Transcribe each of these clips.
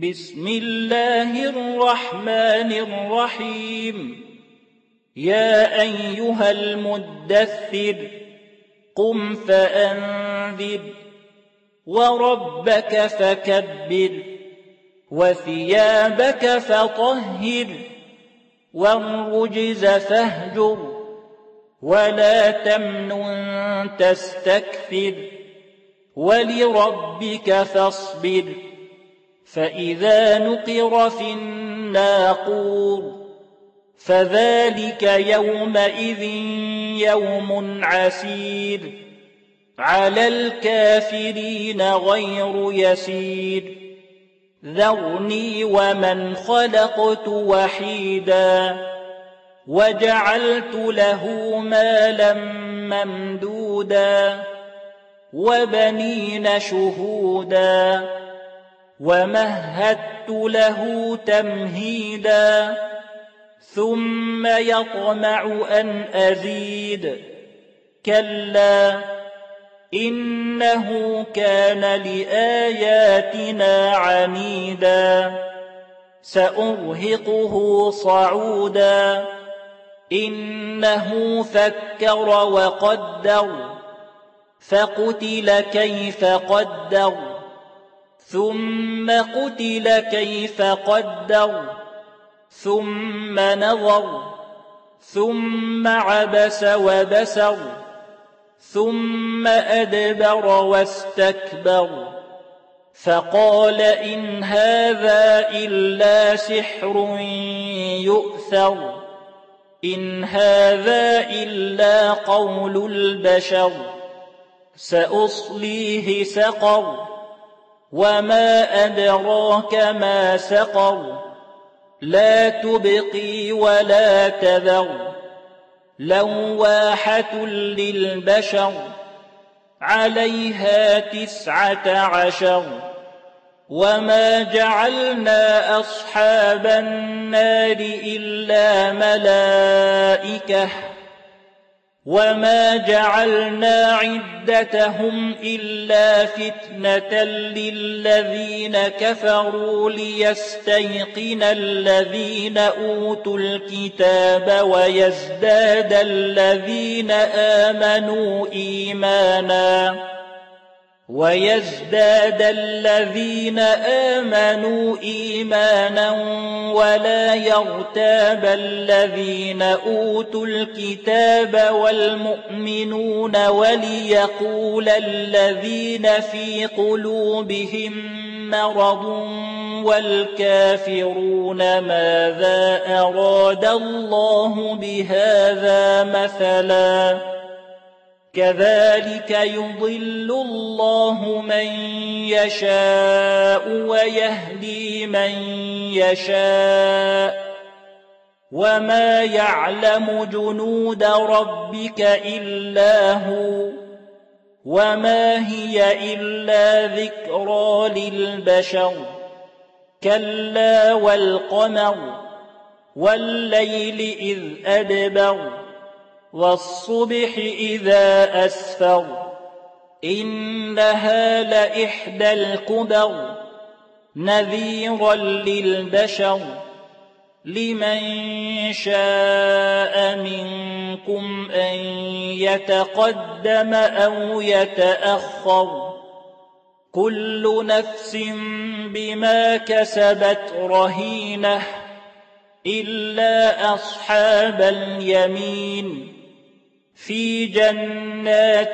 بسم الله الرحمن الرحيم يا أيها المدثر قم فأنذر وربك فكبر وثيابك فطهر والرجز فاهجر ولا تمنن تستكثر ولربك فاصبر فإذا نقر في الناقور فذلك يومئذ يوم عسير على الكافرين غير يسير ذرني ومن خلقت وحيدا وجعلت له مالا ممدودا وبنين شهودا ومهدت له تمهيدا ثم يطمع أن أزيد كلا إنه كان لآياتنا عنيدا سأرهقه صعودا إنه فكر وقدر فقتل كيف قدر ثم قتل كيف قدر ثم نظر ثم عبس وبسر ثم أدبر واستكبر فقال إن هذا إلا سحر يؤثر إن هذا إلا قول البشر سأصليه سقر وما أدراك ما سقر لا تبقي ولا تذر لواحة للبشر عليها 19 وما جعلنا أصحاب النار إلا ملائكة وما جعلنا عدتهم إلا فتنة للذين كفروا ليستيقن الذين أوتوا الكتاب ويزداد الذين آمنوا إيمانا ولا يرتاب الذين أوتوا الكتاب والمؤمنون وليقول الذين في قلوبهم مرض والكافرون ماذا أراد الله بهذا مثلا كذلك يضل الله من يشاء ويهدي من يشاء وما يعلم جنود ربك إلا هو وما هي إلا ذكرى للبشر كلا والقمر والليل إذ أدبر والصبح إذا أسفر إنها لإحدى الكبر نذيرا للبشر لمن شاء منكم أن يتقدم أو يتأخر كل نفس بما كسبت رهينة إلا أصحاب اليمين في جنات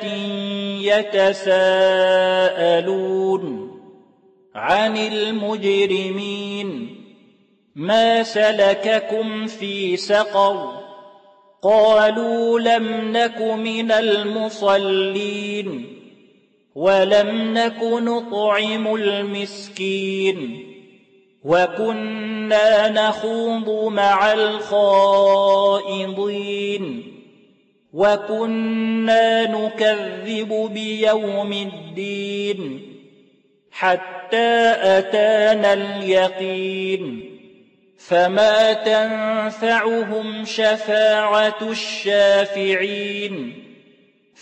يتساءلون عن المجرمين ما سلككم في سقر قالوا لم نك من المصلين ولم نك نطعم المسكين وكنا نخوض مع الخائضين وكنا نكذب بيوم الدين حتى أتانا اليقين فما تنفعهم شفاعة الشافعين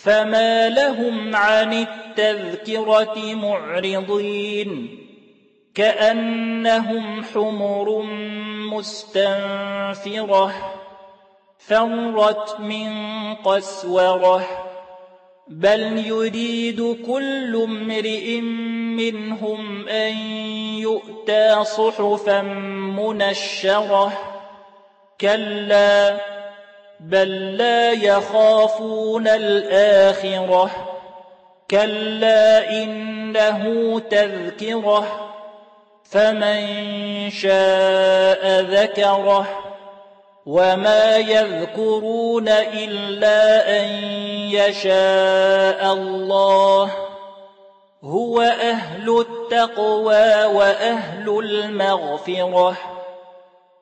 فما لهم عن التذكرة معرضين كأنهم حمر مستنفرة فرت من قسورة بل يريد كل امرئ منهم أن يؤتى صحفا منشرة كلا بل لا يخافون الآخرة كلا إنه تذكرة فمن شاء ذكره وما يذكرون إلا أن يشاء الله هو أهل التقوى وأهل المغفرة